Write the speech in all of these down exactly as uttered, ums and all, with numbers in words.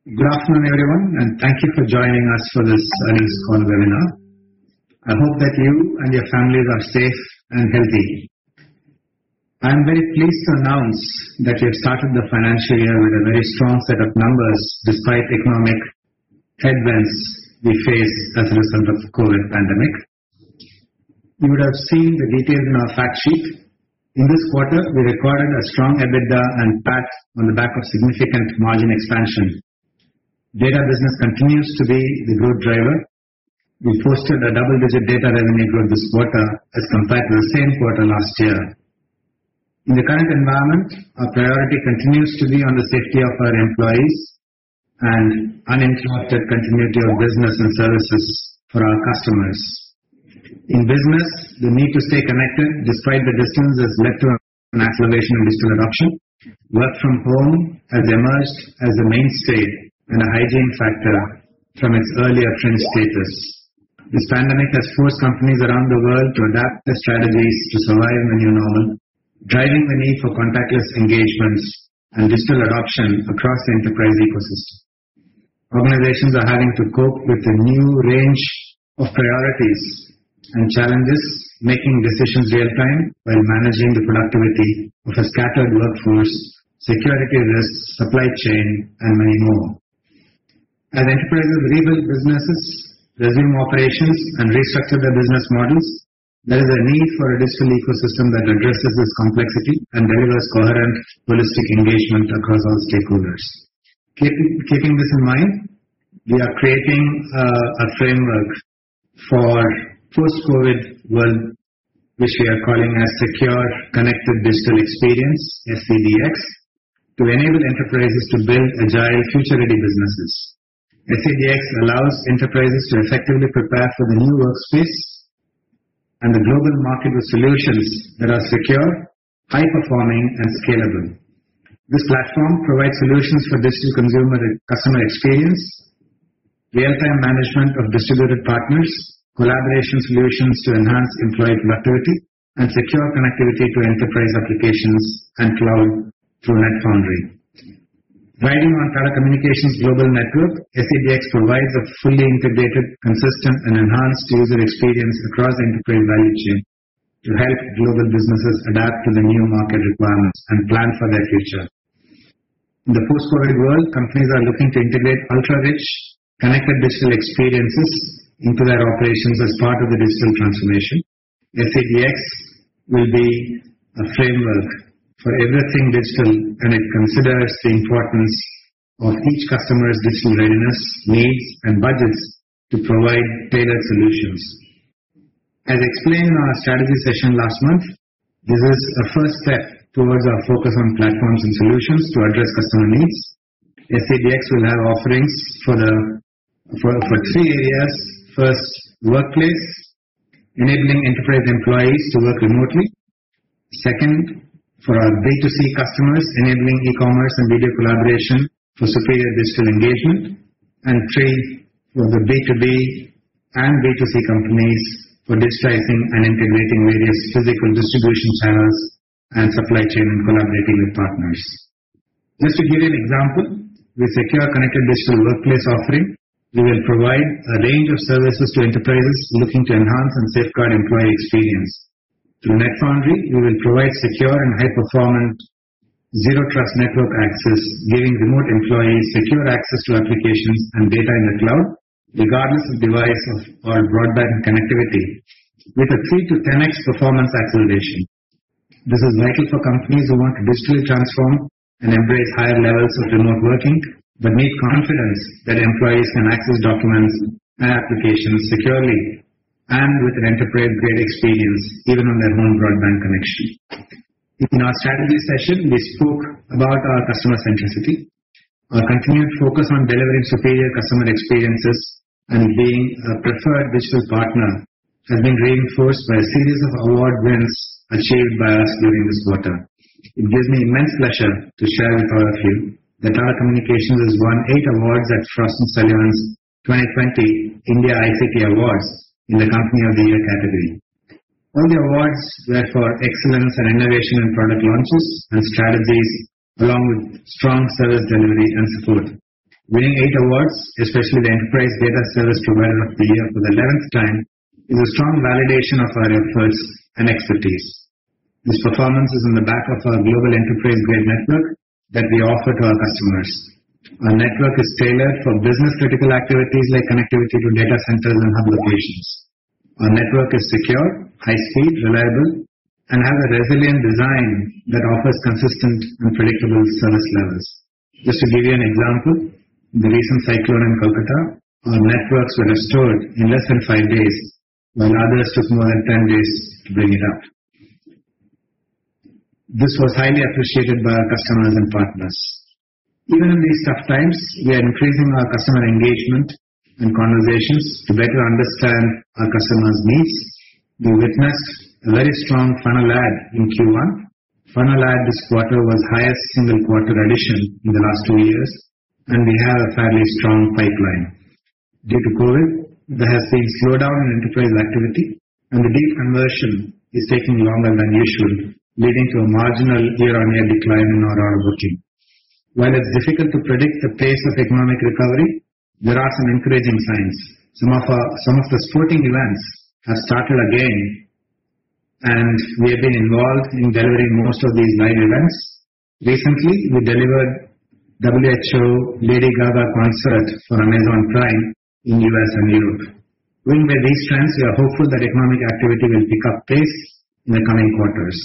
Good afternoon, everyone, and thank you for joining us for this earnings call webinar. I hope that you and your families are safe and healthy. I am very pleased to announce that we have started the financial year with a very strong set of numbers despite economic headwinds we face as a result of the COVID pandemic. You would have seen the details in our fact sheet. In this quarter, we recorded a strong EBITDA and P A T on the back of significant margin expansion. Data business continues to be the growth driver. We posted a double-digit data revenue growth this quarter as compared to the same quarter last year. In the current environment, our priority continues to be on the safety of our employees and uninterrupted continuity of business and services for our customers. In business, the need to stay connected despite the distance has led to an acceleration in digital adoption. Work from home has emerged as a mainstay and a hygiene factor from its earlier fringe status. This pandemic has forced companies around the world to adapt their strategies to survive in the new normal, driving the need for contactless engagements and digital adoption across the enterprise ecosystem. Organizations are having to cope with a new range of priorities and challenges, making decisions real-time while managing the productivity of a scattered workforce, security risks, supply chain, and many more. As enterprises rebuild businesses, resume operations, and restructure their business models, there is a need for a digital ecosystem that addresses this complexity and delivers coherent, holistic engagement across all stakeholders. Keeping, keeping this in mind, we are creating uh, a framework for post-COVID world, which we are calling as Secure Connected Digital Experience, S C D X, to enable enterprises to build agile, future-ready businesses. S C D X allows enterprises to effectively prepare for the new workspace and the global market with solutions that are secure, high-performing, and scalable. This platform provides solutions for digital consumer customer experience, real-time management of distributed partners, collaboration solutions to enhance employee productivity, and secure connectivity to enterprise applications and cloud through NetFoundry. Riding on Tata Communications Global Network, S C D X provides a fully integrated, consistent, and enhanced user experience across the enterprise value chain to help global businesses adapt to the new market requirements and plan for their future. In the post-COVID world, companies are looking to integrate ultra-rich, connected digital experiences into their operations as part of the digital transformation. S C D X will be a framework for everything digital, and it considers the importance of each customer's digital readiness, needs, and budgets to provide tailored solutions. As explained in our strategy session last month, this is a first step towards our focus on platforms and solutions to address customer needs. S C D X will have offerings for the for, for three areas. First, workplace, enabling enterprise employees to work remotely. Second, for our B two C customers, enabling e-commerce and video collaboration for superior digital engagement. And three, for the B two B and B two C companies for digitizing and integrating various physical distribution channels and supply chain and collaborating with partners. Just to give you an example, with Secure Connected Digital Workplace offering, we will provide a range of services to enterprises looking to enhance and safeguard employee experience. Through NetFoundry, we will provide secure and high-performant zero-trust network access, giving remote employees secure access to applications and data in the cloud, regardless of device or broadband connectivity, with a three to ten x performance acceleration. This is vital for companies who want to digitally transform and embrace higher levels of remote working, but need confidence that employees can access documents and applications securely and with an enterprise-grade experience, even on their own broadband connection. In our strategy session, we spoke about our customer centricity. Our continued focus on delivering superior customer experiences and being a preferred digital partner has been reinforced by a series of award wins achieved by us during this quarter. It gives me immense pleasure to share with all of you that Tata Communications has won eight awards at Frost and Sullivan's twenty twenty India I C T Awards in the Company of the Year category. All the awards were for excellence and innovation in product launches and strategies, along with strong service delivery and support. Winning eight awards, especially the Enterprise Data Service Provider of the Year for the eleventh time, is a strong validation of our efforts and expertise. This performance is on the back of our global enterprise-grade network that we offer to our customers. Our network is tailored for business-critical activities like connectivity to data centers and hub locations. Our network is secure, high-speed, reliable, and has a resilient design that offers consistent and predictable service levels. Just to give you an example, in the recent cyclone in Kolkata, our networks were restored in less than five days, while others took more than ten days to bring it up. This was highly appreciated by our customers and partners. Even in these tough times, we are increasing our customer engagement and conversations to better understand our customers' needs. We witnessed a very strong funnel add in Q one. Funnel add this quarter was highest single quarter addition in the last two years, and we have a fairly strong pipeline. Due to COVID, there has been slowdown in enterprise activity, and the deal conversion is taking longer than usual, leading to a marginal year-on-year decline in our order booking. While it's difficult to predict the pace of economic recovery, there are some encouraging signs. Some of our, some of the sporting events have started again, and we have been involved in delivering most of these live events. Recently, we delivered W H O Lady Gaga concert for Amazon Prime in U S and Europe. Going by these trends, we are hopeful that economic activity will pick up pace in the coming quarters.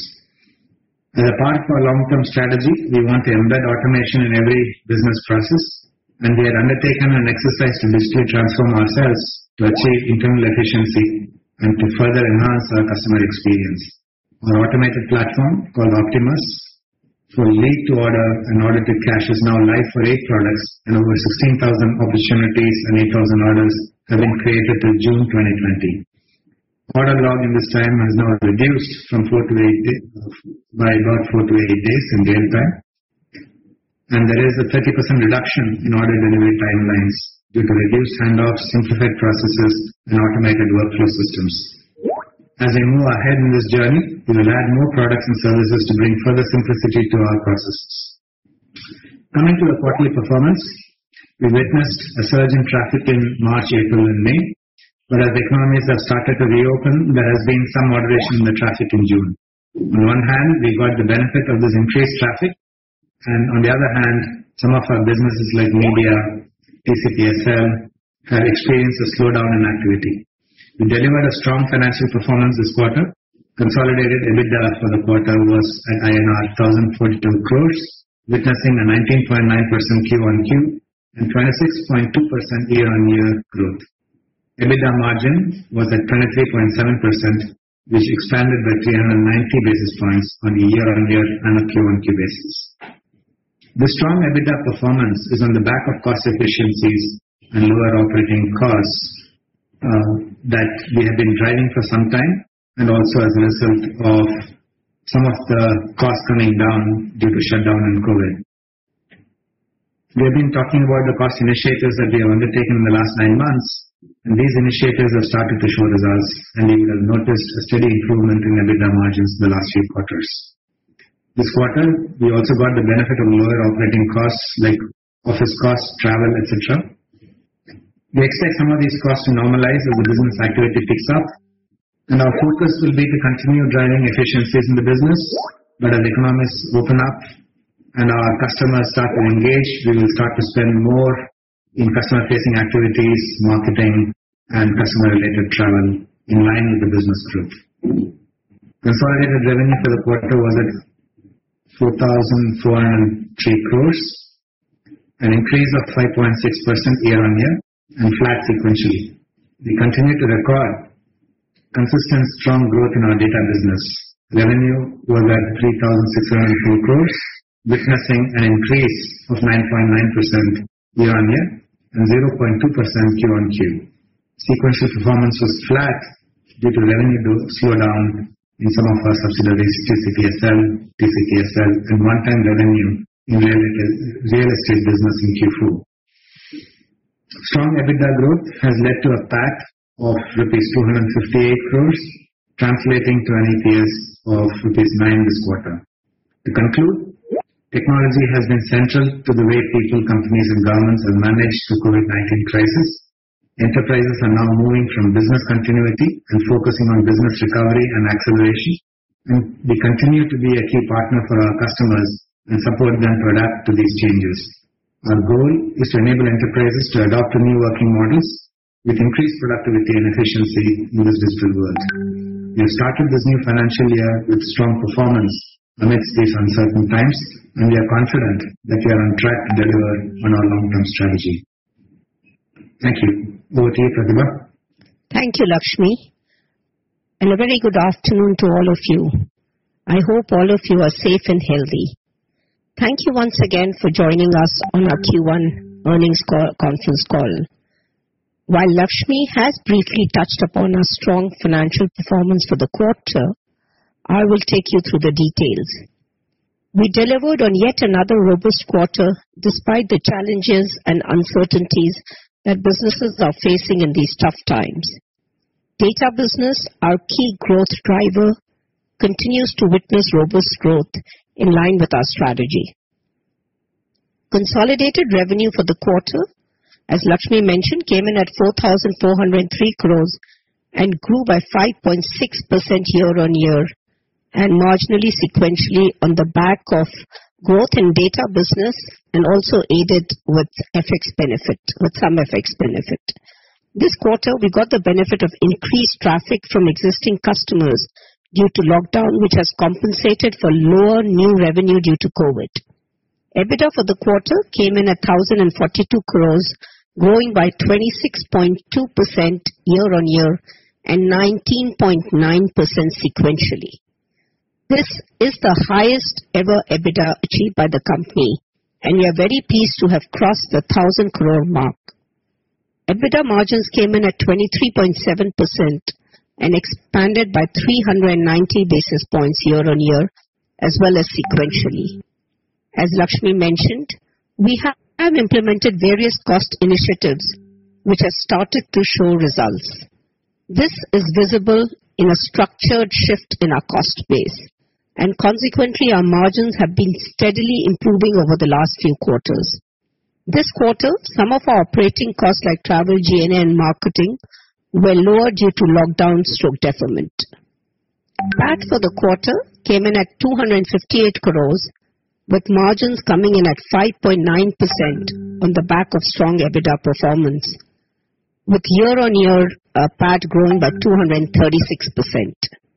As a part of our long-term strategy, we want to embed automation in every business process, and we have undertaken an exercise to digitally transform ourselves to achieve internal efficiency and to further enhance our customer experience. Our automated platform, called Optimus, for lead to order and order to cash is now live for eight products, and over sixteen thousand opportunities and eight thousand orders have been created till June twenty twenty. Order log in this time has now reduced from four to eight days, by about four to eight days in real time, and there is a thirty percent reduction in order delivery timelines due to reduced handoffs, simplified processes, and automated workflow systems. As we move ahead in this journey, we will add more products and services to bring further simplicity to our processes. Coming to the quarterly performance, we witnessed a surge in traffic in March, April, and May. But as the economies have started to reopen, there has been some moderation in the traffic in June. On one hand, we got the benefit of this increased traffic, and on the other hand, some of our businesses like media, T C P S L, have experienced a slowdown in activity. We delivered a strong financial performance this quarter. Consolidated EBITDA for the quarter was at I N R one thousand forty-two crores, witnessing a nineteen point nine percent Q on Q and twenty-six point two percent year-on-year growth. EBITDA margin was at twenty-three point seven percent, which expanded by three hundred ninety basis points on a year-on-year and a Q on Q basis. The strong EBITDA performance is on the back of cost efficiencies and lower operating costs uh, that we have been driving for some time, and also as a result of some of the costs coming down due to shutdown and COVID. We have been talking about the cost initiatives that we have undertaken in the last nine months, and these initiatives have started to show results, and you will have noticed a steady improvement in EBITDA margins in the last few quarters. This quarter, we also got the benefit of lower operating costs like office costs, travel, et cetera. We expect some of these costs to normalize as the business activity picks up, and our focus will be to continue driving efficiencies in the business, but as economies open up and our customers start to engage, we will start to spend more in customer-facing activities, marketing, and customer-related travel in line with the business growth. Consolidated revenue for the quarter was at four thousand four hundred three crores, an increase of five point six percent year-on-year and flat sequentially. We continue to record consistent strong growth in our data business. Revenue was at three thousand six hundred four crores, witnessing an increase of nine point nine percent year-on-year and zero point two percent Q on Q. Sequential performance was flat due to revenue slowdown in some of our subsidiaries, T C P S L, T C P S L, and one-time revenue in real estate business in Q four. Strong EBITDA growth has led to a P A T of rupees two hundred fifty-eight crores, translating to an E P S of rupees nine this quarter. To conclude, Technology has been central to the way people, companies, and governments have managed the COVID nineteen crisis. Enterprises are now moving from business continuity and focusing on business recovery and acceleration, and we continue to be a key partner for our customers and support them to adapt to these changes. Our goal is to enable enterprises to adopt to new working models with increased productivity and efficiency in this digital world. We have started this new financial year with strong performance amidst these uncertain times, and we are confident that we are on track to deliver on our long-term strategy. Thank you. Over to you, Pratibha. Thank you, Lakshmi. And a very good afternoon to all of you. I hope all of you are safe and healthy. Thank you once again for joining us on our Q one earnings call, conference call. While Lakshmi has briefly touched upon our strong financial performance for the quarter, I will take you through the details. We delivered on yet another robust quarter despite the challenges and uncertainties that businesses are facing in these tough times. Data business, our key growth driver, continues to witness robust growth in line with our strategy. Consolidated revenue for the quarter, as Lakshmi mentioned, came in at four thousand four hundred three crores and grew by five point six percent year-on-year and marginally sequentially on the back of growth in data business and also aided with F X benefit, with some F X benefit. This quarter, we got the benefit of increased traffic from existing customers due to lockdown, which has compensated for lower new revenue due to COVID. EBITDA for the quarter came in at one thousand forty-two crores, growing by twenty-six point two percent year-on-year and nineteen point nine percent sequentially. This is the highest ever EBITDA achieved by the company, and we are very pleased to have crossed the one thousand crore mark. EBITDA margins came in at twenty-three point seven percent and expanded by three hundred ninety basis points year-on-year as well as sequentially. As Lakshmi mentioned, we have implemented various cost initiatives which have started to show results. This is visible in a structured shift in our cost base, and consequently our margins have been steadily improving over the last few quarters. This quarter, some of our operating costs like travel, G and A and marketing were lower due to lockdown stroke deferment. P A T for the quarter came in at two hundred fifty-eight crores, with margins coming in at five point nine percent on the back of strong EBITDA performance, with year-on-year uh, P A T growing by two hundred thirty-six percent.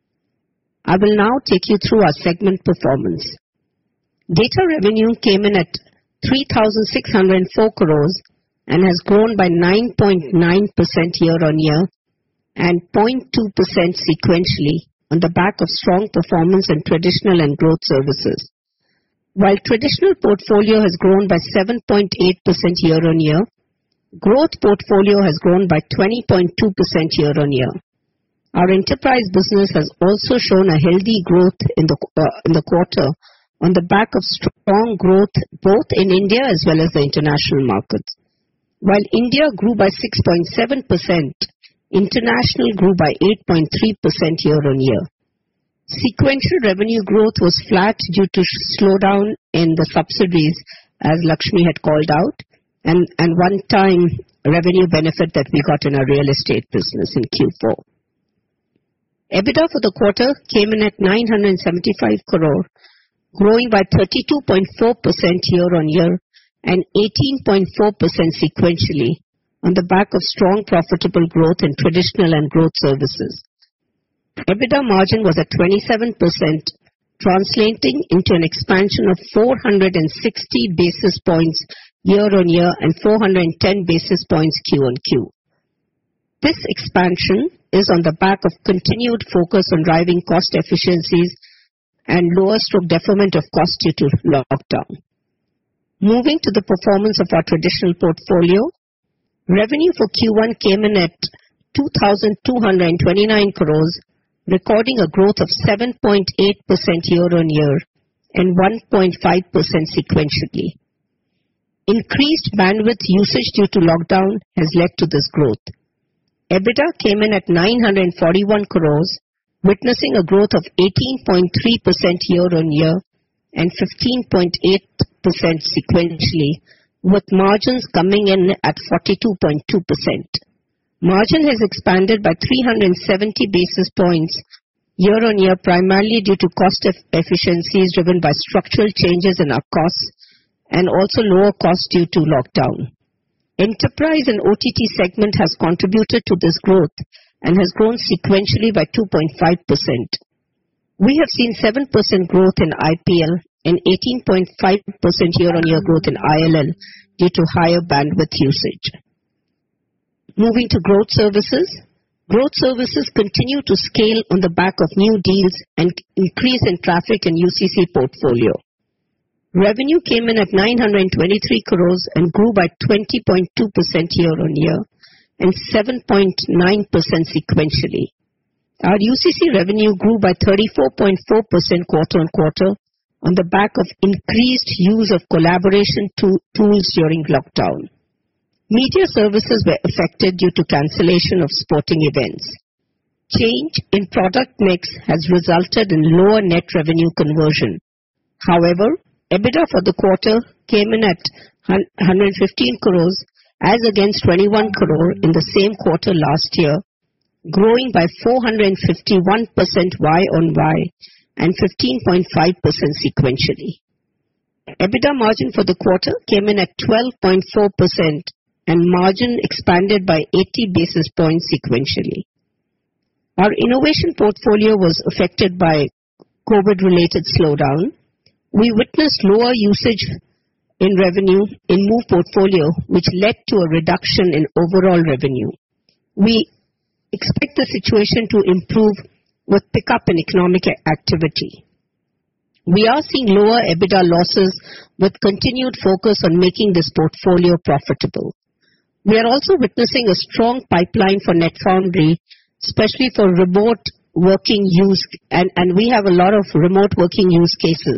I will now take you through our segment performance. Data revenue came in at three thousand six hundred four crores and has grown by nine point nine percent year-on-year and zero point two percent sequentially on the back of strong performance in traditional and growth services. While traditional portfolio has grown by seven point eight percent year-on-year, growth portfolio has grown by twenty point two percent year-on-year. Our enterprise business has also shown a healthy growth in the, uh, in the quarter on the back of strong growth both in India as well as the international markets. While India grew by six point seven percent, international grew by eight point three percent year-on-year. Sequential revenue growth was flat due to slowdown in the subsidiaries, as Lakshmi had called out, and, and one-time revenue benefit that we got in our real estate business in Q four. EBITDA for the quarter came in at nine hundred seventy-five crore, growing by thirty-two point four percent year-on-year and eighteen point four percent sequentially on the back of strong profitable growth in traditional and growth services. EBITDA margin was at twenty-seven percent, translating into an expansion of four hundred sixty basis points year-on-year and four hundred ten basis points Q-on-Q. This expansion is on the back of continued focus on driving cost efficiencies and lower stroke deferment of cost due to lockdown. Moving to the performance of our traditional portfolio, revenue for Q one came in at two thousand two hundred twenty-nine crores, recording a growth of seven point eight percent year-on-year and one point five percent sequentially. Increased bandwidth usage due to lockdown has led to this growth. EBITDA came in at nine hundred forty-one crores, witnessing a growth of eighteen point three percent year-on-year and fifteen point eight percent sequentially, with margins coming in at forty-two point two percent. Margin has expanded by three hundred seventy basis points year-on-year, primarily due to cost efficiencies driven by structural changes in our costs and also lower costs due to lockdown. Enterprise and O T T segment has contributed to this growth and has grown sequentially by two point five percent. We have seen seven percent growth in I P L and eighteen point five percent year-on-year growth in I L L due to higher bandwidth usage. Moving to growth services. Growth services continue to scale on the back of new deals and increase in traffic and U C C portfolio. Revenue came in at nine hundred twenty-three crores and grew by twenty point two percent year-on-year and seven point nine percent sequentially. Our U C C revenue grew by thirty-four point four percent quarter-on-quarter on the back of increased use of collaboration to- tools during lockdown. Media services were affected due to cancellation of sporting events. Change in product mix has resulted in lower net revenue conversion. However, EBITDA for the quarter came in at one hundred fifteen crores as against twenty-one crore in the same quarter last year, growing by four hundred fifty-one percent Y-on-Y and fifteen point five percent sequentially. EBITDA margin for the quarter came in at twelve point four percent and margin expanded by eighty basis points sequentially. Our innovation portfolio was affected by COVID-related slowdown. We witnessed lower usage in revenue in Move portfolio, which led to a reduction in overall revenue. We expect the situation to improve with pickup in economic activity. We are seeing lower EBITDA losses with continued focus on making this portfolio profitable. We are also witnessing a strong pipeline for NetFoundry, especially for remote working use, and, and we have a lot of remote working use cases.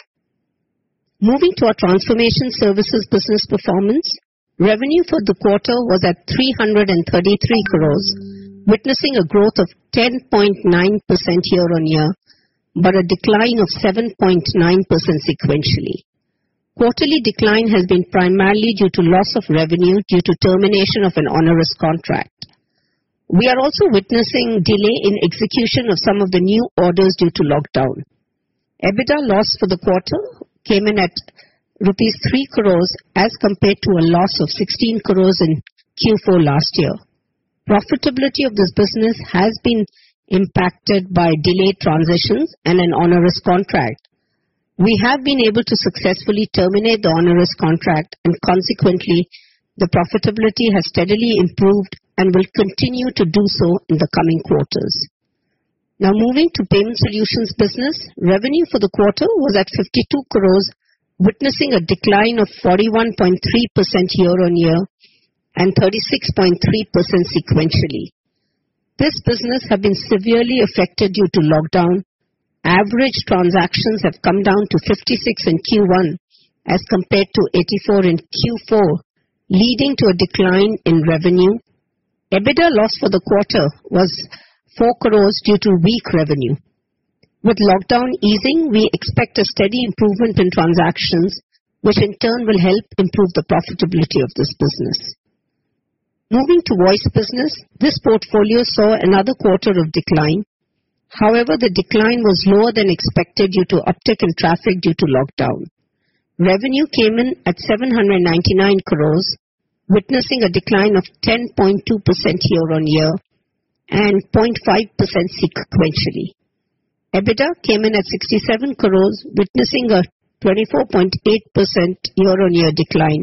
Moving to our transformation services business performance, revenue for the quarter was at three hundred thirty-three crores, witnessing a growth of ten point nine percent year-on-year, but a decline of seven point nine percent sequentially. Quarterly decline has been primarily due to loss of revenue due to termination of an onerous contract. We are also witnessing delay in execution of some of the new orders due to lockdown. EBITDA loss for the quarter came in at rupees three crores as compared to a loss of sixteen crores in Q four last year. Profitability of this business has been impacted by delayed transitions and an onerous contract. We have been able to successfully terminate the onerous contract, and consequently, the profitability has steadily improved and will continue to do so in the coming quarters. Now moving to payment solutions business, revenue for the quarter was at fifty-two crores, witnessing a decline of forty-one point three percent year-on-year and thirty-six point three percent sequentially. This business has been severely affected due to lockdown. Average transactions have come down to fifty-six in Q one as compared to eighty-four in Q four, leading to a decline in revenue. EBITDA loss for the quarter was four crores due to weak revenue. With lockdown easing, we expect a steady improvement in transactions, which in turn will help improve the profitability of this business. Moving to voice business, this portfolio saw another quarter of decline. However, the decline was lower than expected due to uptick in traffic due to lockdown. Revenue came in at seven hundred ninety-nine crores, witnessing a decline of ten point two percent year-on-year and zero point five percent sequentially. EBITDA came in at sixty-seven crores, witnessing a twenty-four point eight percent year-on-year decline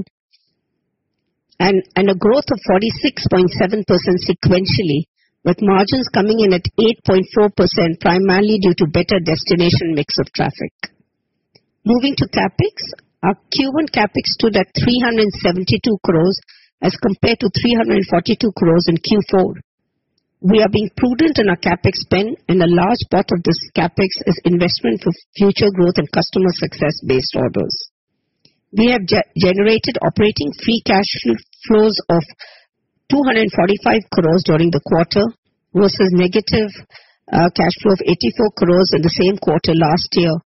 and, and a growth of forty-six point seven percent sequentially, with margins coming in at eight point four percent, primarily due to better destination mix of traffic. Moving to CapEx, our Q one CapEx stood at three hundred seventy-two crores as compared to three hundred forty-two crores in Q four. We are being prudent in our CapEx spend, and a large part of this CapEx is investment for future growth and customer success-based orders. We have ge- generated operating free cash flows of two hundred forty-five crores during the quarter versus negative uh, cash flow of eighty-four crores in the same quarter last year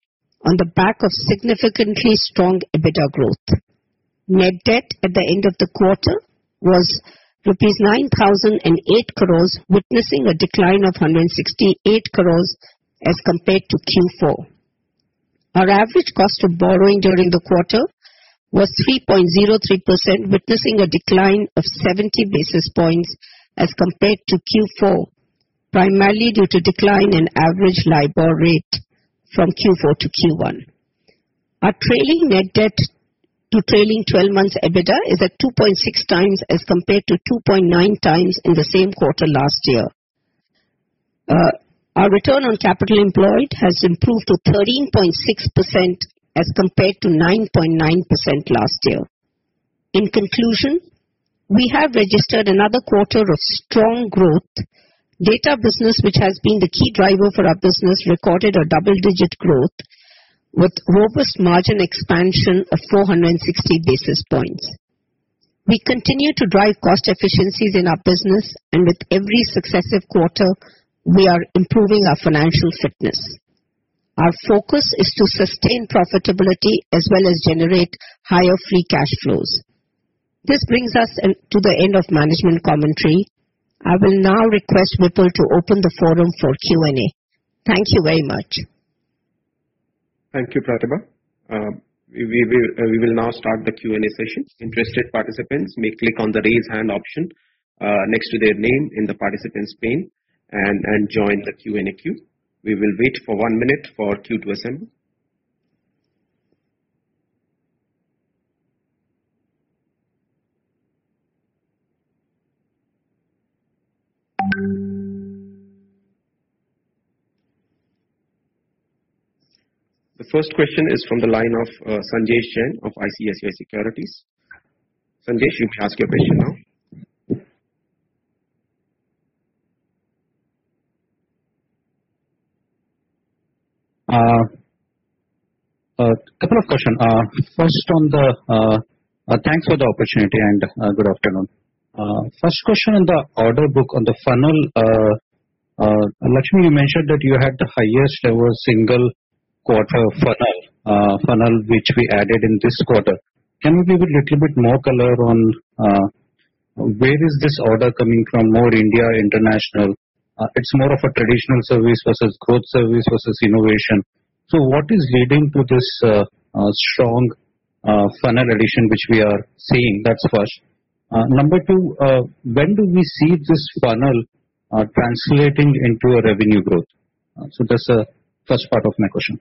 on the back of significantly strong EBITDA growth. Net debt at the end of the quarter was rupees nine thousand eight crores, witnessing a decline of one hundred sixty-eight crores as compared to Q four. Our average cost of borrowing during the quarter was three point zero three percent, witnessing a decline of seventy basis points as compared to Q four, primarily due to decline in average LIBOR rate from Q four to Q one. Our trailing net debt to trailing twelve months EBITDA is at two point six times as compared to two point nine times in the same quarter last year. Uh, our return on capital employed has improved to thirteen point six percent as compared to nine point nine percent last year. In conclusion, we have registered another quarter of strong growth. Data business, which has been the key driver for our business, recorded a double-digit growth with robust margin expansion of four hundred sixty basis points. We continue to drive cost efficiencies in our business, and with every successive quarter, we are improving our financial fitness. Our focus is to sustain profitability as well as generate higher free cash flows. This brings us to the end of management commentary. I will now request Vipul to open the forum for Q and A. Thank you very much. Thank you, Pratibha. Uh, we, we, will, uh, we will now start the Q and A session. Interested participants may click on the raise hand option uh, next to their name in the participants pane and, and join the Q and A queue. We will wait for one minute for queue to assemble. The first question is from the line of uh, Sanjesh Jain of I C I C I Securities. Sanjesh, you may ask your question now. A uh, uh, couple of questions. Uh, first on the, uh, uh, thanks for the opportunity and uh, good afternoon. Uh, first question on the order book, on the funnel. Uh, uh, Lakshmi, you mentioned that you had the highest ever single quarter funnel, uh, funnel which we added in this quarter. Can you give a little bit more color on uh, where is this order coming from? More India, international? Uh, it's more of a traditional service versus growth service versus innovation. So what is leading to this uh, uh, strong uh, funnel addition which we are seeing? That's first. Uh, number two, uh, when do we see this funnel uh, translating into a revenue growth? Uh, so that's the first part of my question.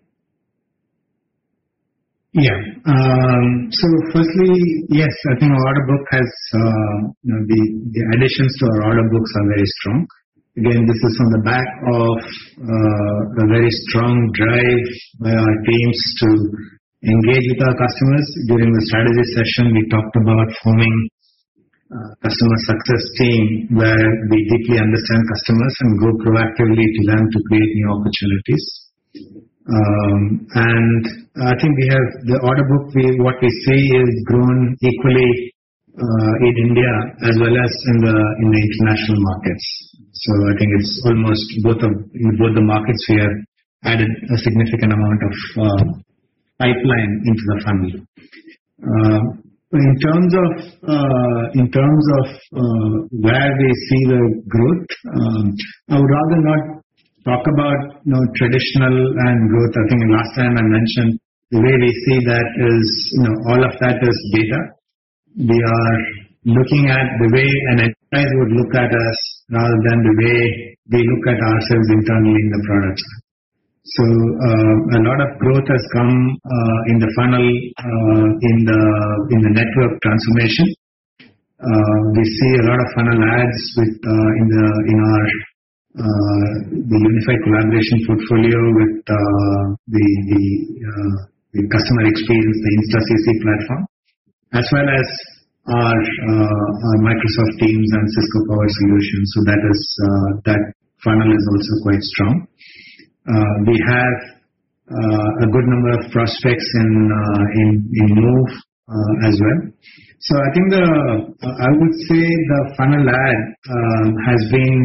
Yeah. Um, so firstly, yes, I think our order book has, uh, you know, the, the additions to our order books are very strong. Again, this is on the back of uh, a very strong drive by our teams to engage with our customers. During the strategy session, we talked about forming a customer success team where we deeply understand customers and go proactively to them to create new opportunities. Um, and I think we have the order book, we, what we see is grown equally uh, in India as well as in the in the international markets. So I think it's almost both of in both the markets we have added a significant amount of uh, pipeline into the funnel. Uh, in terms of uh, in terms of uh, where we see the growth, um, I would rather not talk about you know traditional and growth. I think last time I mentioned the way we see that is you know all of that is data. We are looking at the way an enterprise would look at us rather than the way we look at ourselves internally in the product. So uh, a lot of growth has come uh, in the funnel uh, in the in the network transformation. Uh, we see a lot of funnel ads with uh, in the in our uh, the unified collaboration portfolio with uh, the the, uh, the customer experience, the InstaCC platform, as well as our, uh, our Microsoft Teams and Cisco Power Solutions. So that is uh, that funnel is also quite strong. Uh, we have uh, a good number of prospects in uh, in, in Move uh, as well. So I think the uh, I would say the funnel ad uh, has been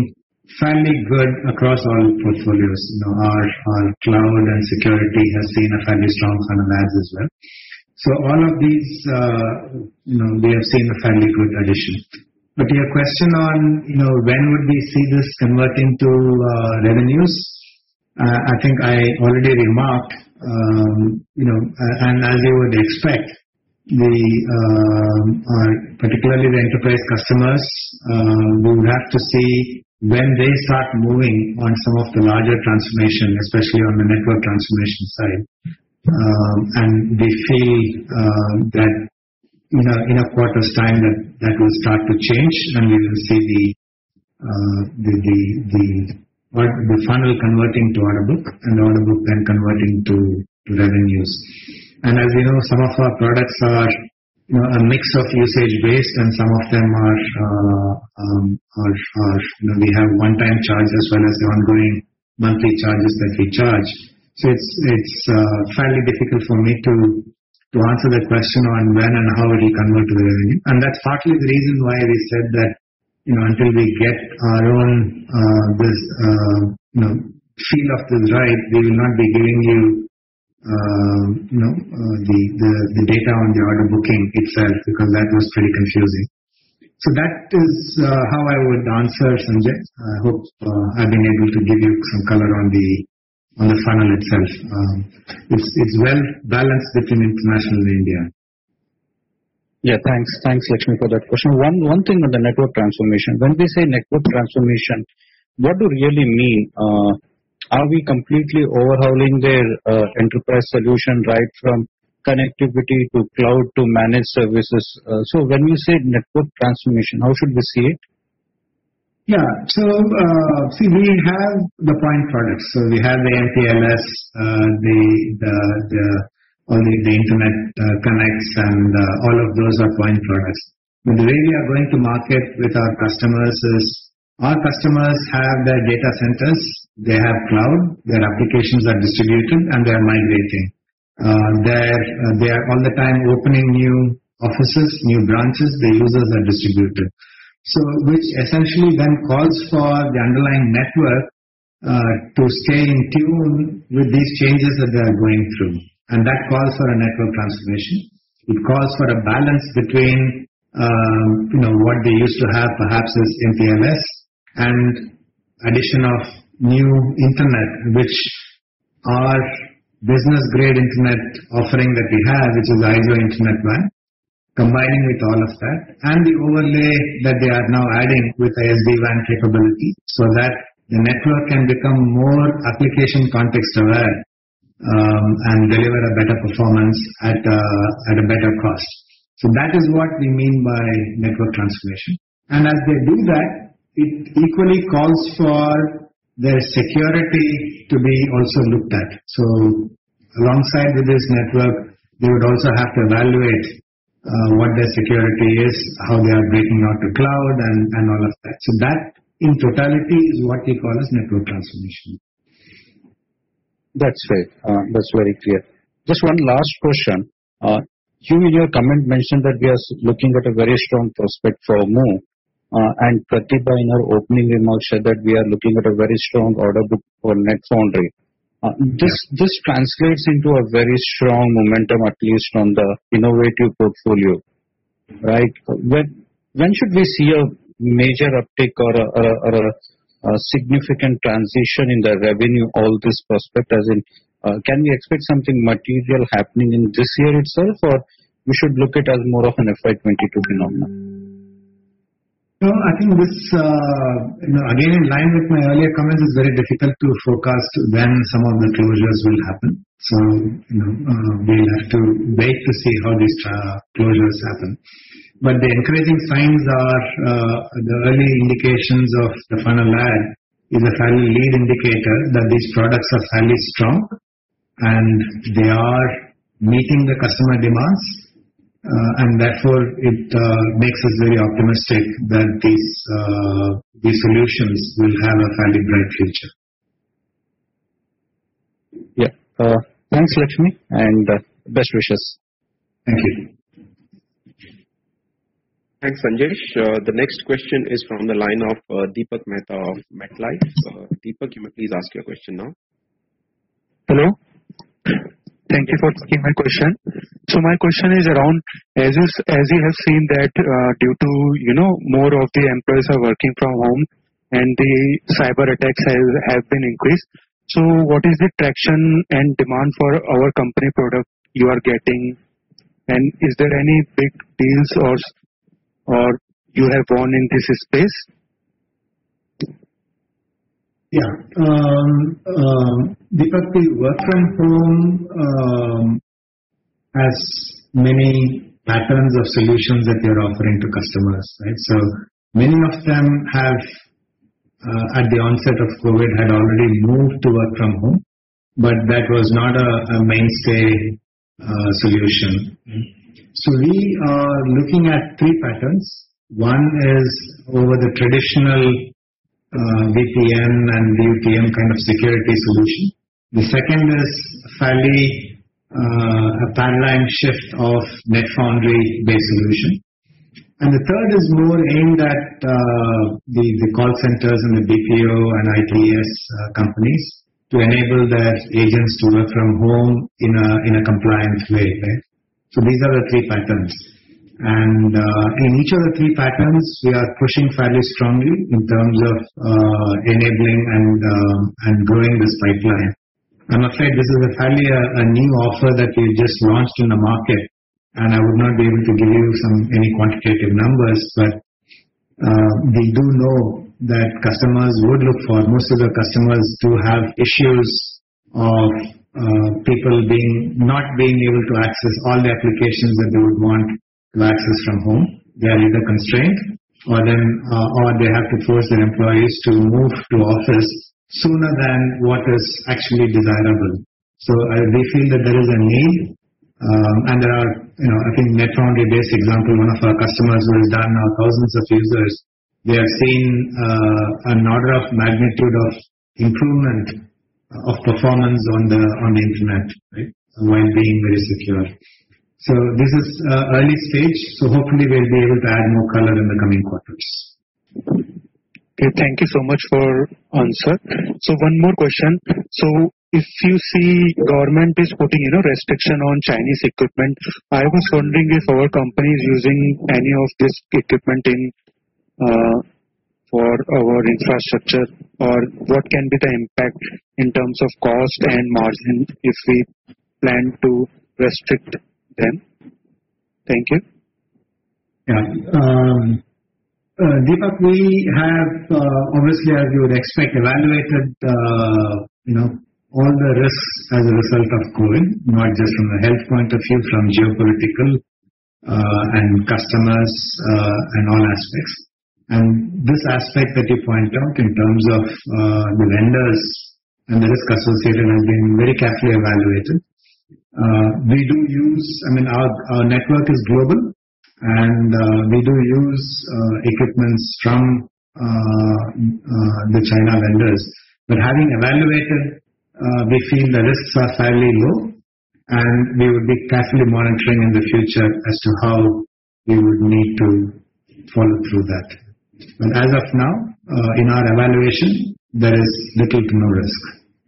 fairly good across all portfolios. You know, our, our cloud and security has seen a fairly strong funnel ads as well. So all of these, uh, you know, we have seen a fairly good addition. But your question on, you know, when would we see this converting to uh, revenues? Uh, I think I already remarked, um, you know, and as you would expect, the uh, uh, particularly the enterprise customers, uh, we would have to see when they start moving on some of the larger transformation, especially on the network transformation side. Um, and we feel uh, that in a, in a quarter's time that, that will start to change, and we will see the uh, the the the, the funnel converting to order book, and the order book then converting to, to revenues. And as you know, some of our products are, you know, a mix of usage based, and some of them are, uh, um, are, are you know, we have one-time charge as well as the ongoing monthly charges that we charge. So it's it's uh, fairly difficult for me to to answer the question on when and how it will convert to the revenue, and that's partly the reason why we said that, you know, until we get our own uh, this uh, you know feel of this right, we will not be giving you. Uh, you know, uh, the, the, the data on the order booking itself, because that was pretty confusing. So that is uh, how I would answer, Sanjay. I hope uh, I've been able to give you some color on the on the funnel itself. Um, it's it's well balanced between international and India. Yeah, thanks. Thanks, Lakshmi, for that question. One one thing on the network transformation. When we say network transformation, what do really mean? Uh, Are we completely overhauling their uh, enterprise solution right from connectivity to cloud to managed services? Uh, so when you say network transformation, how should we see it? Yeah, so uh, see, we have the point products. So we have the M P L S, uh, the, the, the, all the, the internet uh, connects, and uh, all of those are point products. But the way we are going to market with our customers is, our customers have their data centers, they have cloud, their applications are distributed, and they are migrating. Uh, they're, uh, they are all the time opening new offices, new branches, the users are distributed. So, which essentially then calls for the underlying network uh, to stay in tune with these changes that they are going through. And that calls for a network transformation. It calls for a balance between, um, you know, what they used to have perhaps as M P L S, and addition of new internet, which are business grade internet offering that we have, which is I S O Internet WAN, combining with all of that, and the overlay that they are now adding with I S D WAN capability, so that the network can become more application context aware um, and deliver a better performance at a, at a better cost. So that is what we mean by network transformation. And as they do that, it equally calls for their security to be also looked at. So alongside with this network, they would also have to evaluate uh, what their security is, how they are breaking out to cloud, and, and all of that. So that in totality is what we call as network transformation. That's right. Uh, that's very clear. Just one last question. Uh, you in your comment mentioned that we are looking at a very strong prospect for Move. Uh, and Pratibha in her opening remarks said that we are looking at a very strong order book for NetFoundry. Uh, this yeah. this translates into a very strong momentum, at least on the innovative portfolio, right? When when should we see a major uptick or a, or a, or a, a significant transition in the revenue? All this prospect, as in, uh, can we expect something material happening in this year itself, or we should look at it as more of an F Y twenty-two phenomenon? No, I think this, uh, you know, again in line with my earlier comments, it's very difficult to forecast when some of the closures will happen. So, you know, uh, we'll have to wait to see how these uh, closures happen. But the encouraging signs are uh, the early indications of the funnel ad is a fairly lead indicator that these products are fairly strong and they are meeting the customer demands. Uh, and therefore, it uh, makes us very optimistic that these uh, these solutions will have a fairly bright future. Yeah. Uh, thanks, Lakshmi, and uh, best wishes. Thank you. Thanks, Sanjesh. Uh, the next question is from the line of uh, Deepak Mehta of MetLife. Uh, Deepak, you may please ask your question now. Hello. Thank you for taking my question. So my question is around, as you as you have seen that uh, due to you know more of the employees are working from home and the cyber attacks has, have been increased. So what is the traction and demand for our company product you are getting, and is there any big deals or or you have won in this space? Yeah. Um, um, Deepak, the work from home um, has many patterns of solutions that you're offering to customers, right? So many of them have, uh, at the onset of COVID, had already moved to work from home, but that was not a, a mainstay uh, solution. So we are looking at three patterns. One is over the traditional Uh, V P N and D U T M kind of security solution. The second is fairly uh, a paradigm shift of NetFoundry based solution. And the third is more aimed at uh, the, the call centers and the B P O and I T S uh, companies to enable their agents to work from home in a, in a compliant way. Right? So these are the three patterns. And uh, in each of the three patterns, we are pushing fairly strongly in terms of uh, enabling and uh, and growing this pipeline. I'm afraid this is a fairly a, a new offer that we just launched in the market, and I would not be able to give you some any quantitative numbers, but uh, we do know that customers would look for. Most of the customers do have issues of uh, people being not being able to access all the applications that they would want to access from home. They are either constrained or then uh, or they have to force their employees to move to office sooner than what is actually desirable. So uh, we feel that there is a need, um, and there are, you know, I think NetFoundry based example, one of our customers who has done now thousands of users, they have seen uh, an order of magnitude of improvement of performance on the on the internet, right, while being very secure. So this is uh, early stage, so hopefully we'll be able to add more color in the coming quarters. Okay, thank you so much for answer. So one more question. So if you see government is putting, you know, restriction on Chinese equipment, I was wondering if our company is using any of this equipment in uh, for our infrastructure, or what can be the impact in terms of cost and margin if we plan to restrict them. Thank you. Yeah. Um, uh, Deepak, we have uh, obviously, as you would expect, evaluated uh, you know all the risks as a result of COVID, not just from a health point of view, from geopolitical uh, and customers uh, and all aspects. And this aspect that you point out in terms of uh, the vendors and the risk associated has been very carefully evaluated. Uh, we do use, I mean, our, our network is global, and uh, we do use uh, equipments from uh, uh, the China vendors. But having evaluated, uh, we feel the risks are fairly low, and we would be carefully monitoring in the future as to how we would need to follow through that. But as of now, uh, in our evaluation, there is little to no risk.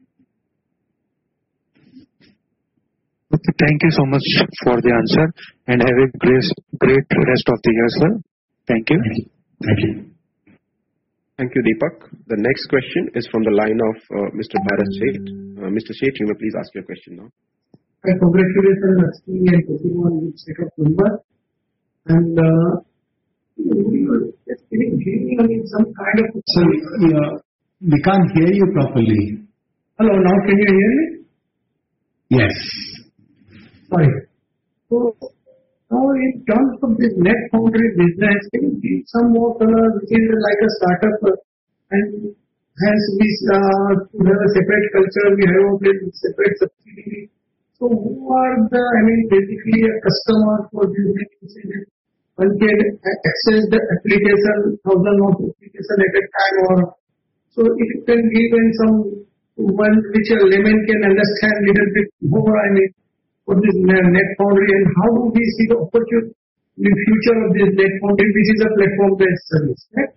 Okay, thank you so much for the answer, and have a great, great rest of the year, sir. Thank you. Thank you. Thank you. Thank you, Deepak. The next question is from the line of uh, Mister Bharat Sheth. Uh, Mister Sheth, you may please ask your question now. I congratulate Lakshmi and everyone with set of numbers. And uh, just giving me some kind of. So uh, we can't hear you properly. Hello, now can you hear me? Yes. Sorry. So now in terms of this NetFoundry business, can you give some more color, which is like a startup, and hence we uh, have a separate culture, we have a separate subsidiary. So who are the, I mean, basically a customer for this business? One can access the application, thousand of application at a time, or so if you can give in some one which a layman can understand little bit more, I mean, for this NetFoundry, and how do we see the opportunity the future of this Net Foundry, which is a platform-based service, right?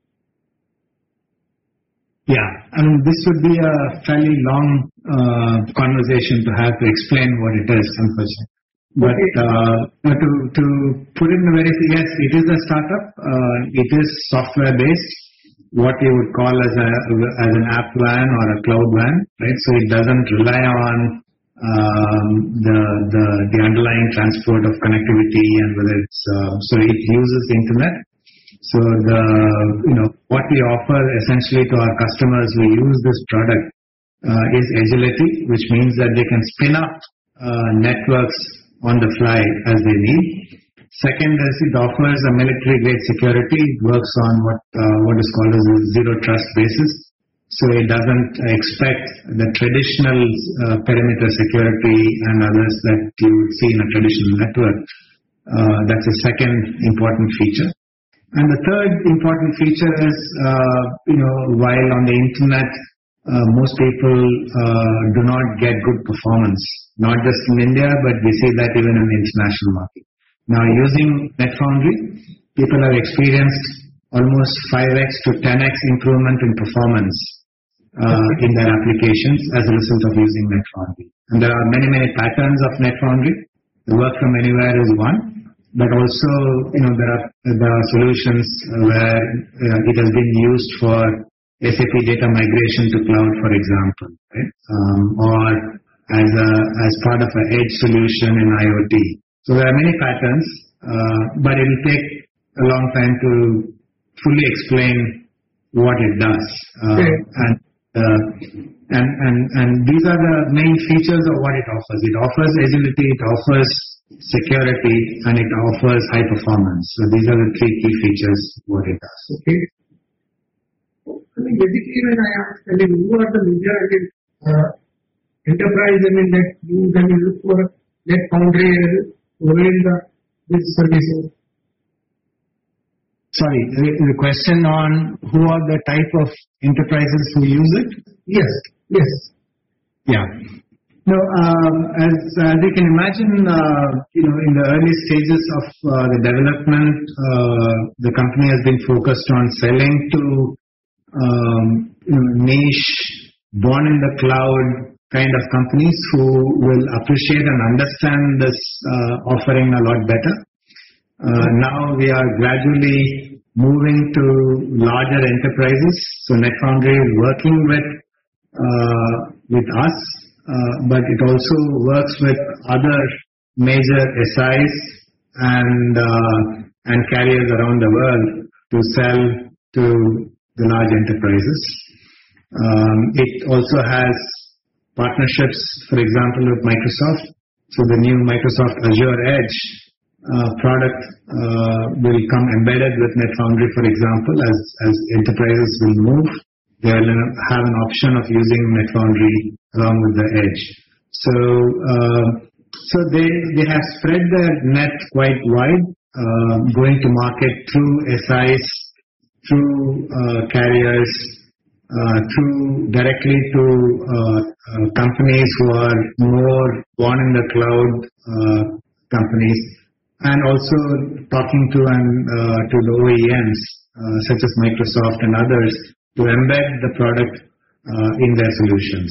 Yeah, I mean, this would be a fairly long uh, conversation to have to explain what it is, unfortunately. But uh, to to put it in a very yes, it is a startup. Uh, it is software based, what you would call as a as an app van or a cloud van, right? So it doesn't rely on um, the the the underlying transport of connectivity and whether it's uh, so it uses the internet. So the you know what we offer essentially to our customers who use this product uh, is agility, which means that they can spin up uh, networks on the fly as they need. Second is it offers a military grade security. It works on what uh, what is called as a zero trust basis. So it doesn't expect the traditional uh, perimeter security and others that you would see in a traditional network. Uh, that's a second important feature. And the third important feature is, uh, you know, while on the internet, uh, most people uh, do not get good performance, not just in India, but we see that even in the international market. Now, using Net Foundry, people have experienced almost five x to ten x improvement in performance uh, in their applications as a result of using Net Foundry. And there are many, many patterns of Net Foundry. The work from anywhere is one. But also, you know, there are, there are solutions where uh, it has been used for S A P data migration to cloud, for example, right? Um, or as a as part of an edge solution in IoT. So there are many patterns, uh, but it will take a long time to fully explain what it does. Uh, okay. And uh, and and and these are the main features of what it offers. It offers agility, it offers security, and it offers high performance. So these are the three key features what it does. Okay. I mean, basically, when I ask, I mean, who are the major I mean, uh, enterprise, I mean, that you can look for Net Foundry in the this services? Sorry, the, the question on who are the type of enterprises who use it? Yes, yes. Yeah. No, um, as, as you can imagine, uh, you know, in the early stages of uh, the development, uh, the company has been focused on selling to um, you know, niche, born in the cloud kind of companies who will appreciate and understand this uh, offering a lot better. Uh, now we are gradually moving to larger enterprises. So Net Foundry is working with uh, with us. Uh, but it also works with other major S Is and uh, and carriers around the world to sell to the large enterprises. Um, it also has partnerships, for example, with Microsoft. So the new Microsoft Azure Edge uh, product uh, will come embedded with Net Foundry, for example, as as enterprises will move. They will have an option of using Net Foundry along with the Edge. So, uh, so they they have spread their net quite wide, uh, going to market through S Is, through uh, carriers, uh, through directly to uh, uh, companies who are more born in the cloud uh, companies, and also talking to and uh, to the O E Ms uh, such as Microsoft and others, to embed the product uh, in their solutions.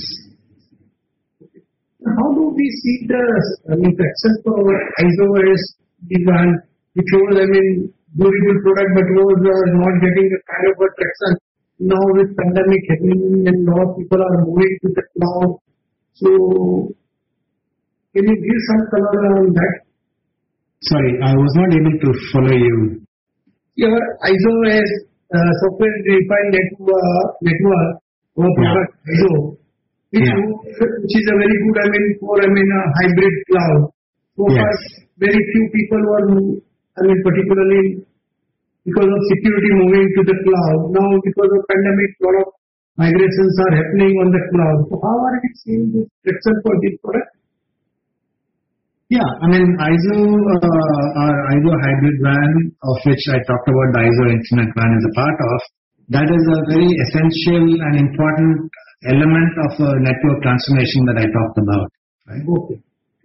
How do we see the I mean, traction for our I S O S design, which was, I mean, very good product, but was uh, not getting the kind of a traction. Now with pandemic happening and a lot of people are moving to the cloud. So, can you give some color on that? Sorry, I was not able to follow you. Your I S O S Uh, software defined network, uh, network or product I S O, which, Yeah. which is a very good, I mean, for, I mean, a hybrid cloud. So Yes. far, very few people were, I mean, particularly because of security moving to the cloud. Now, because of pandemic, a lot of migrations are happening on the cloud. So how are we seeing this traction for this product? Yeah, I mean, I S O, uh, our I S O hybrid WAN, of which I talked about the I S O Internet WAN is a part of, that is a very essential and important element of a network transformation that I talked about. Right? Okay.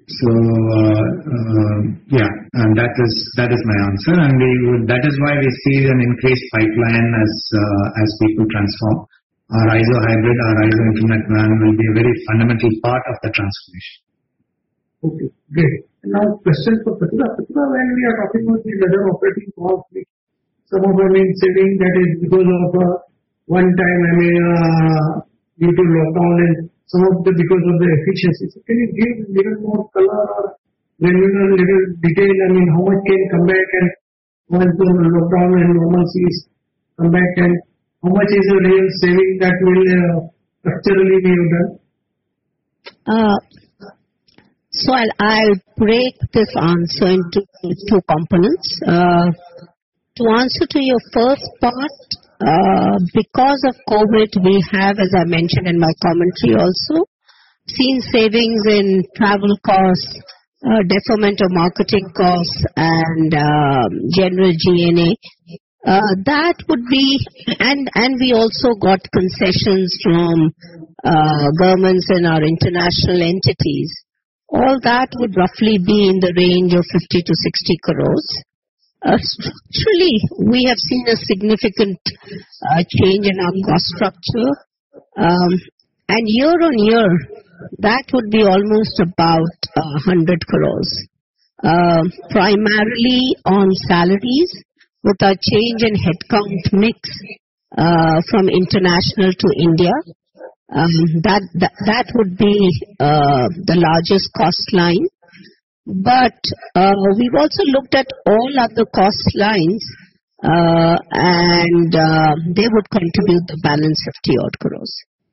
So uh, uh, yeah, and that is that is my answer, and we would, that is why we see an increased pipeline as uh, as people transform. Our I S O hybrid, our I S O Internet W A N will be a very fundamental part of the transformation. Okay, great. And now question for Pratibha. Pratibha, when we are talking about these other operating costs, some of them in saving that is because of uh, one time, I mean, uh, due to lockdown, and some of the because of the efficiency. So can you give a little more color or granular little detail? I mean, how much can come back and once the lockdown and normalcy is come back, and how much is the real saving that will uh, structurally be done? Uh, so I'll, I'll break this answer into two components. Uh, to answer to your first part, uh, because of COVID, we have, as I mentioned in my commentary also, seen savings in travel costs, uh, deferment of marketing costs, and uh, general G and A. Uh, that would be, and, and we also got concessions from uh, governments and our international entities. All that would roughly be in the range of fifty to sixty crores. Uh, structurally, we have seen a significant uh, change in our cost structure. Um, and year on year, that would be almost about uh, one hundred crores. Uh, primarily on salaries, with a change in headcount mix uh, from international to India. Um, that, that that would be uh, the largest cost line. But uh, we've also looked at all other cost lines uh, and uh, they would contribute the balance fifty odd crores.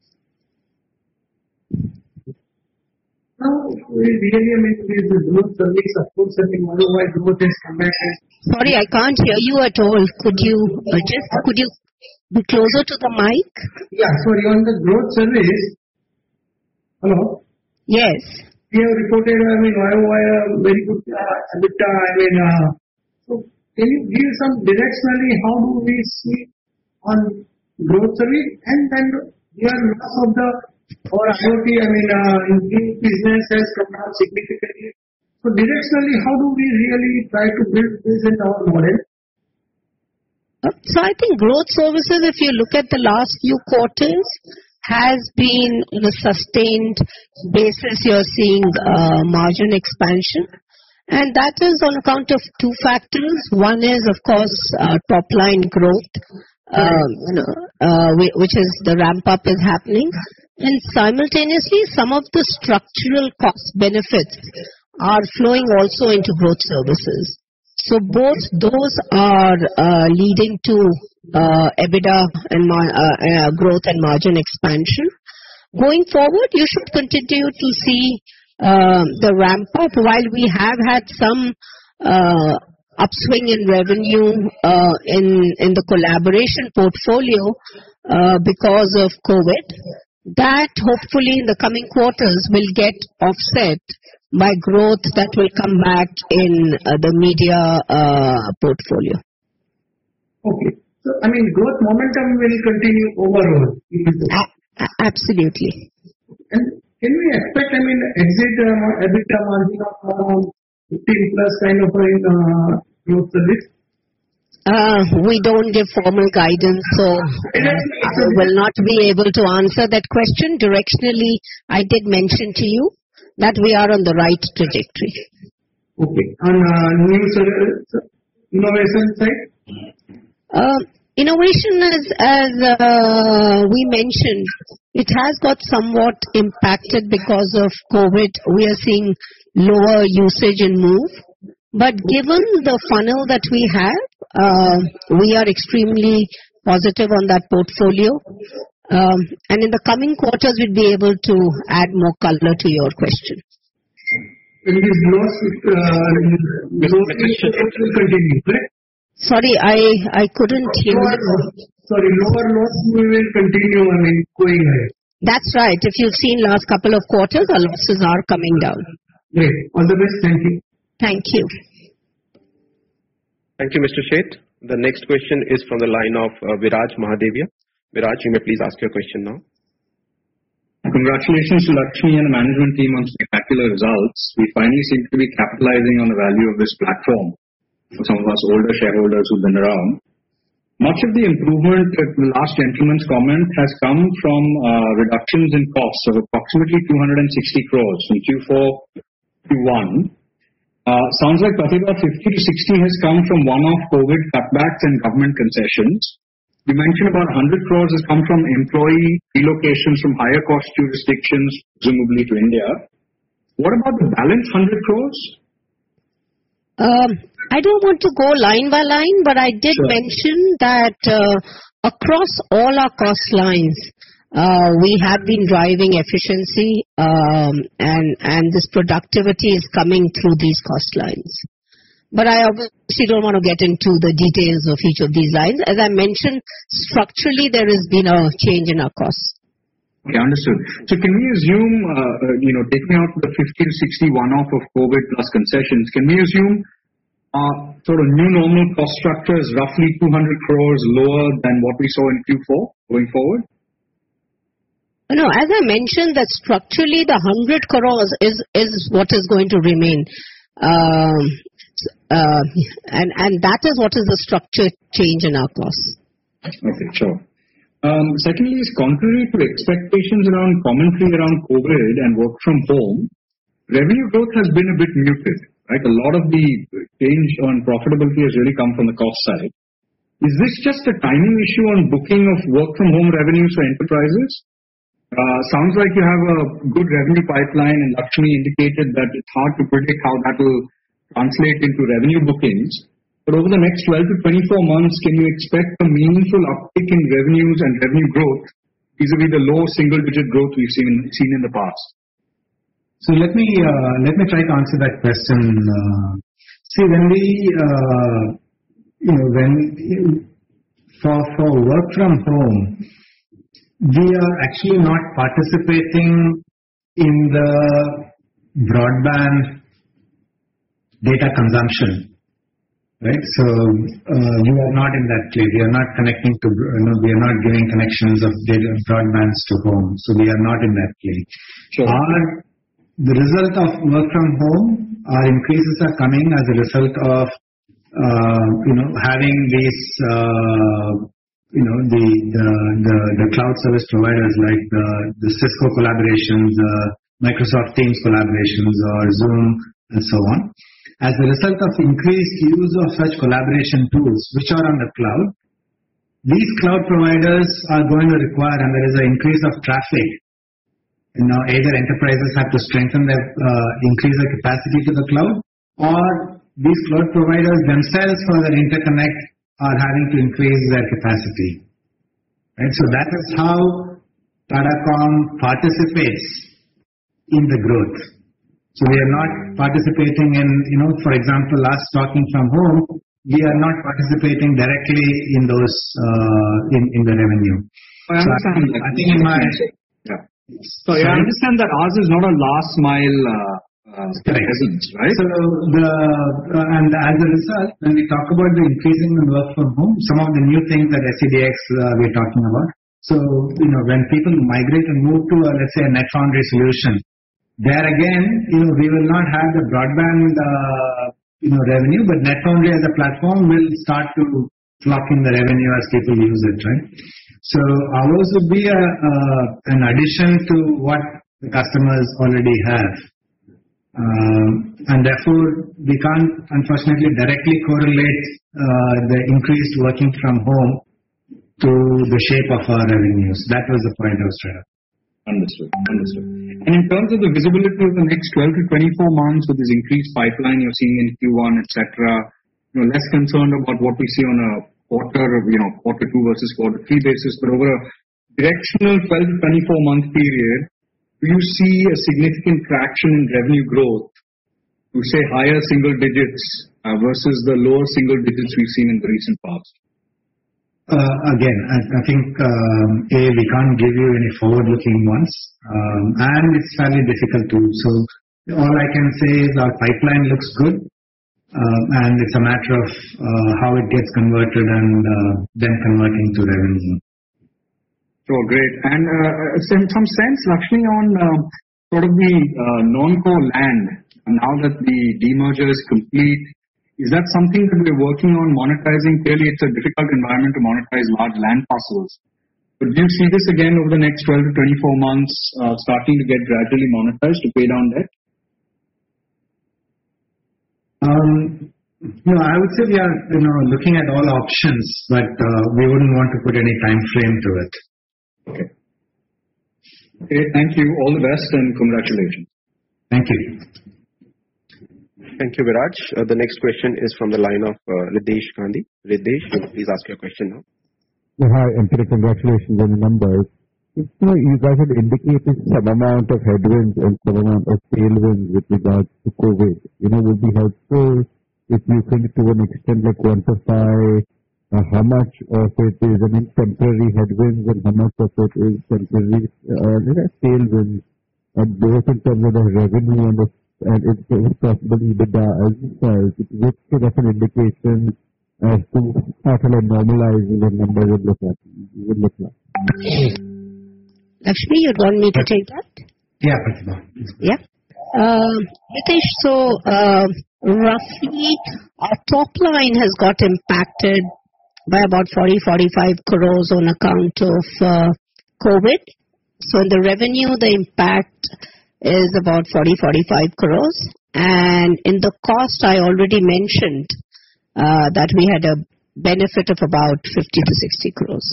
Now, we really, I mean, with the growth service, of course, I mean, otherwise growth has come back. Sorry, I can't hear you at all. Could you uh, just, could you be closer to the mic? Yeah, sorry, on the growth service, hello? Yes. We have reported, I mean, Y O Y a very good uh, EBITDA, I mean, uh, so can you give some directionally, how do we see on growth service? And then we are loss of the, or IoT, I mean, uh, new business has come down significantly. So directionally, how do we really try to build this in our model? So I think growth services, if you look at the last few quarters, has been on a sustained basis. You're seeing uh, margin expansion. And that is on account of two factors. One is, of course, uh, top line growth, uh, you know, uh, which is the ramp up is happening. And simultaneously, some of the structural cost benefits are flowing also into growth services. So both those are uh, leading to uh, EBITDA and mar- uh, uh, growth and margin expansion. Going forward, you should continue to see uh, the ramp up. While we have had some uh, upswing in revenue uh, in in the collaboration portfolio uh, because of COVID, that hopefully in the coming quarters will get offset by growth that will come back in uh, the media uh, portfolio. Okay. So, I mean, growth momentum will continue overall. A- a- absolutely. And can we expect, I mean, exit uh, EBITDA margin of around fifteen plus kind of a uh, growth service? Uh, we don't give formal guidance, so uh, I will not be able to answer that question. Directionally, I did mention to you that we are on the right trajectory. Okay. On uh, new service, innovation side? Uh, innovation, as, as uh, we mentioned, it has got somewhat impacted because of COVID. We are seeing lower usage in Move. But given the funnel that we have, uh, we are extremely positive on that portfolio. Um, and in the coming quarters, we'll be able to add more color to your question. In this loss, uh, will continue, correct? Sorry, I, I couldn't hear lower, you. Sorry, lower loss will continue, I mean, going ahead. That's right. If you've seen last couple of quarters, our losses are coming down. Great. All the best. Thank you. Thank you. Thank you, Mister Sheth. The next question is from the line of uh, Viraj Mahadevia. Viraj, you may please ask your question now. Congratulations to Lakshmi and the management team on spectacular spectacular results. We finally seem to be capitalizing on the value of this platform for some of us older shareholders who've been around. Much of the improvement, uh, the last gentleman's comment, has come from uh, reductions in costs of approximately two hundred sixty crores from Q four to Q one. Uh, sounds like Pratibha, fifty to sixty has come from one-off COVID cutbacks and government concessions. You mentioned about one hundred crores has come from employee relocations from higher cost jurisdictions, presumably to India. What about the balance one hundred crores? Um, I don't want to go line by line, but I did Sure. mention that uh, across all our cost lines, uh, we have been driving efficiency, um, and and this productivity is coming through these cost lines. But I obviously don't want to get into the details of each of these lines. As I mentioned, structurally there has been a change in our costs. Okay, understood. So can we assume, uh, uh, you know, taking out the fifty to sixty one-off of COVID plus concessions, can we assume uh, sort of new normal cost structure is roughly two hundred crores lower than what we saw in Q four going forward? No, as I mentioned, that structurally the one hundred crores is, is what is going to remain. Um, uh, and, and that is what is the structure change in our costs. Okay, sure. Um, secondly, is contrary to expectations around commentary around COVID and work from home, revenue growth has been a bit muted, right? A lot of the change on profitability has really come from the cost side. Is this just a timing issue on booking of work from home revenues for enterprises? Uh, sounds like you have a good revenue pipeline, and Lakshmi indicated that it's hard to predict how that will translate into revenue bookings. But over the next twelve to twenty-four months, can you expect a meaningful uptick in revenues and revenue growth vis-a-vis the low single-digit growth we've seen seen in the past? So let me uh, let me try to answer that question. Uh, see, when we uh, you know when for for work from home, we are actually not participating in the broadband data consumption. Right, so uh, we are not in that play. We are not connecting to, you know, we are not giving connections of data broadbands to home. So we are not in that play. Sure. Our, the result of work from home, our increases are coming as a result of, uh, you know, having these, uh, you know, the, the the the cloud service providers like the the Cisco collaborations, uh, Microsoft Teams collaborations, or Zoom, and so on. As a result of increased use of such collaboration tools, which are on the cloud, these cloud providers are going to require, and there is an increase of traffic. You know, either enterprises have to strengthen their, uh, increase their capacity to the cloud, or these cloud providers themselves for their interconnect are having to increase their capacity. Right? So that is how Tata Comm participates in the growth. So we are not participating in, you know, for example, us talking from home, we are not participating directly in those, uh, in, in the revenue. I understand. So I, I think in my... Yeah. So yeah, I understand that ours is not a last mile uh, uh, presence, right? So the, uh, and as a result, when we talk about the increasing in work from home, some of the new things that S C D X uh, we're talking about. So, you know, when people migrate and move to, uh, let's say, a NetFoundry solution, there again, you know, we will not have the broadband, uh, you know, revenue, but NetFoundry as a platform will start to flock in the revenue as people use it, right? So ours would be a, uh, an addition to what the customers already have. Um, and therefore, we can't, unfortunately, directly correlate uh, the increased working from home to the shape of our revenues. That was the point I was trying to. Understood. Understood. And in terms of the visibility of the next twelve to twenty-four months with this increased pipeline you're seeing in Q one, et cetera, you know, less concerned about what we see on a quarter, you know, quarter two versus quarter three basis, but over a directional twelve to twenty-four month period, do you see a significant traction in revenue growth to say higher single digits uh, versus the lower single digits we've seen in the recent past? Uh, again, I, I think, um, A, we can't give you any forward-looking ones, um, and it's fairly difficult to. So all I can say is our pipeline looks good, uh, and it's a matter of uh, how it gets converted and uh, then converting to revenue. So great. And uh, some, some sense, Lakshmi, on uh, sort of the uh, non-core land, now that the demerger is complete, is that something that we're working on monetizing? Clearly, it's a difficult environment to monetize large land parcels. But do you see this again over the next twelve to twenty-four months uh, starting to get gradually monetized to pay down debt? Um, no, I would say we are, you know, looking at all options, but uh, we wouldn't want to put any time frame to it. Okay. Okay, thank you. All the best and congratulations. Thank you. Thank you, Viraj. Uh, the next question is from the line of uh, Riddhesh Gandhi. Riddhesh, please ask your question now. Yeah, hi, Ankita. Congratulations on the numbers. You know, you guys had indicated some amount of headwinds and some amount of tailwinds with regards to COVID. You know, would be helpful if you can, to an extent, like quantify uh, how much of it is, I mean, temporary headwinds and how much of it is temporary uh, tailwinds, uh, both in terms of the revenue and the and it's possible EBITDA as well, which kind of an indication as to how to normalize the numbers would look at. Would look like. Lakshmi, you'd want me to take that? Yeah, Pratibha. Yeah. Uh, Ritesh, so uh, roughly our top line has got impacted by about forty to forty-five crores on account of uh, COVID. So in the revenue, the impact is about forty to forty-five crores. And in the cost, I already mentioned uh, that we had a benefit of about fifty to sixty crores.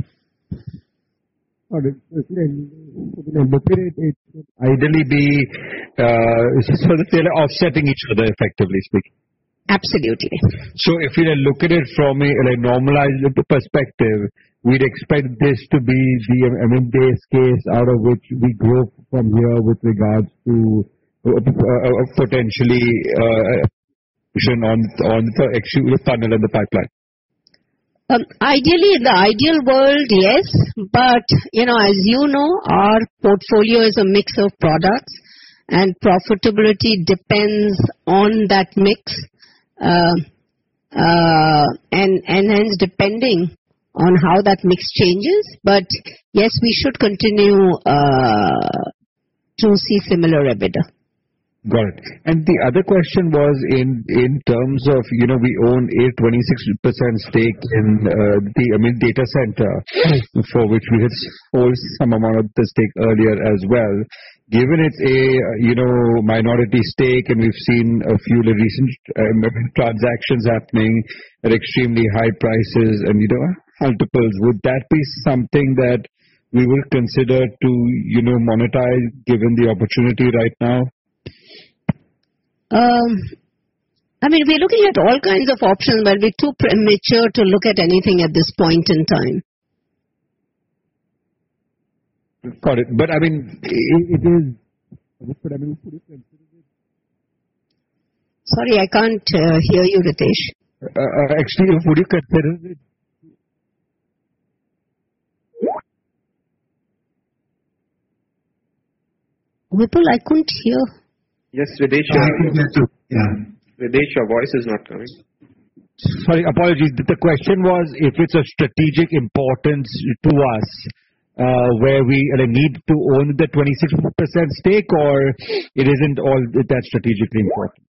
Look at it, it should ideally be uh, sort of offsetting each other, effectively speaking. Absolutely. So if you look at it from a like normalized perspective, we'd expect this to be the I mean base case out of which we grow from here with regards to uh, uh, potentially uh, on on the actual funnel and the pipeline. Um, ideally, in the ideal world, yes, but you know, as you know, our portfolio is a mix of products, and profitability depends on that mix, uh, uh, and and hence depending on how that mix changes. But yes, we should continue uh, to see similar EBITDA. Got it. And the other question was in in terms of, you know, we own a twenty-six percent stake in uh, the I mean data center, for which we had sold some amount of the stake earlier as well. Given it's a, you know, minority stake, and we've seen a few recent um, transactions happening at extremely high prices and, you know, multiples, would that be something that we will consider to, you know, monetize given the opportunity right now? Um, I mean, we're looking at all kinds of options, but we're too premature to look at anything at this point in time. Got it. But I mean, it, it is. But I mean, Sorry, I can't uh, hear you, Ritesh. Uh, uh, actually, would you consider it? Vipul, I couldn't hear. Yes, Riddhesh, Uh, yeah. Riddhesh, your voice is not coming. Sorry, apologies. The question was if it's a strategic importance to us, uh, where we uh, need to own the twenty-six percent stake, or it isn't all that strategically important.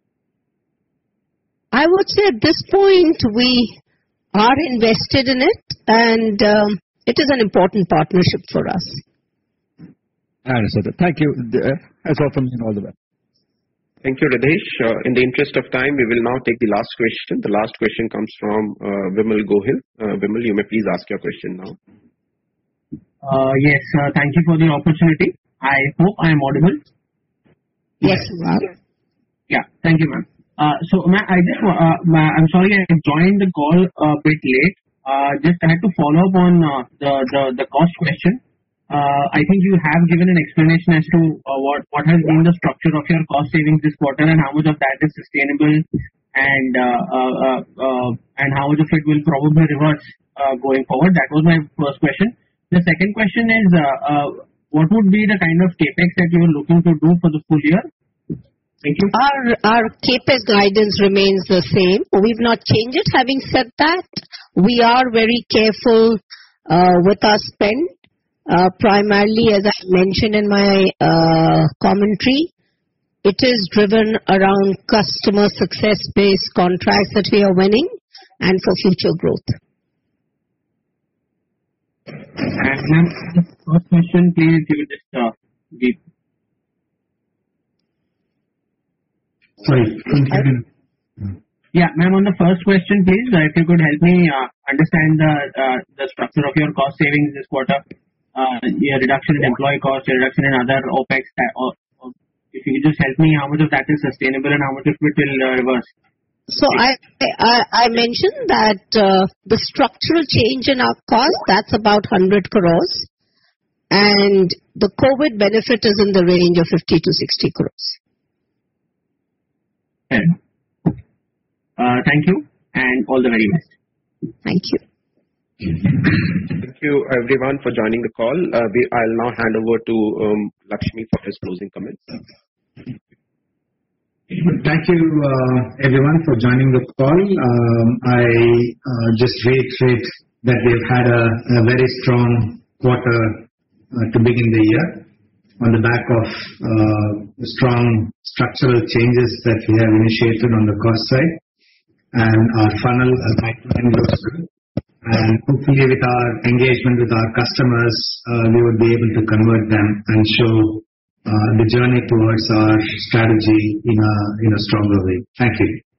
I would say at this point we are invested in it, and um, it is an important partnership for us. I understand that. Thank you. That's all from me, and all the best. Thank you, Riddhesh. Uh, in the interest of time, we will now take the last question. The last question comes from uh, Vimal Gohil. Uh, Vimal, you may please ask your question now. Uh, yes, uh, thank you for the opportunity. I hope I am audible. Yes, you are. Yeah, thank you, ma'am. Uh, so, ma'am, I just, uh, ma- I'm sorry I joined the call a bit late. Uh, just I had to follow up on uh, the, the the cost question. Uh, I think you have given an explanation as to uh, what, what has been the structure of your cost savings this quarter and how much of that is sustainable, and uh, uh, uh, uh, and how much of it will probably reverse uh, going forward. That was my first question. The second question is, uh, uh, what would be the kind of capex that you are looking to do for the full year? Thank you. Our our capex guidance remains the same. We've not changed it. Having said that, we are very careful uh, with our spend. Uh, primarily, as I mentioned in my uh, commentary, it is driven around customer success-based contracts that we are winning and for future growth. And ma'am, first question, please, you will just uh, give. Sorry, continue. Yeah, ma'am, on the first question, please, uh, if you could help me uh, understand the uh, the structure of your cost savings this quarter, uh, your reduction in employee cost, your reduction in other OPEX, uh, or, or if you could just help me, how much of that is sustainable and how much of it will uh, reverse? So I, I, I mentioned that uh, the structural change in our cost, that's about one hundred crores. And the COVID benefit is in the range of fifty to sixty crores. Okay. Uh, thank you and all the very best. Thank you. Thank you everyone for joining the call. Uh, we, I'll now hand over to um, Lakshmi for his closing comments. Thank you uh, everyone for joining the call. Um, I uh, just reiterate that we've had a, a very strong quarter uh, to begin the year on the back of uh, strong structural changes that we have initiated on the cost side. And our funnel uh, pipeline looks good. And hopefully with our engagement with our customers, uh, we would be able to convert them and show uh, the journey towards our strategy in a, in a stronger way. Thank you.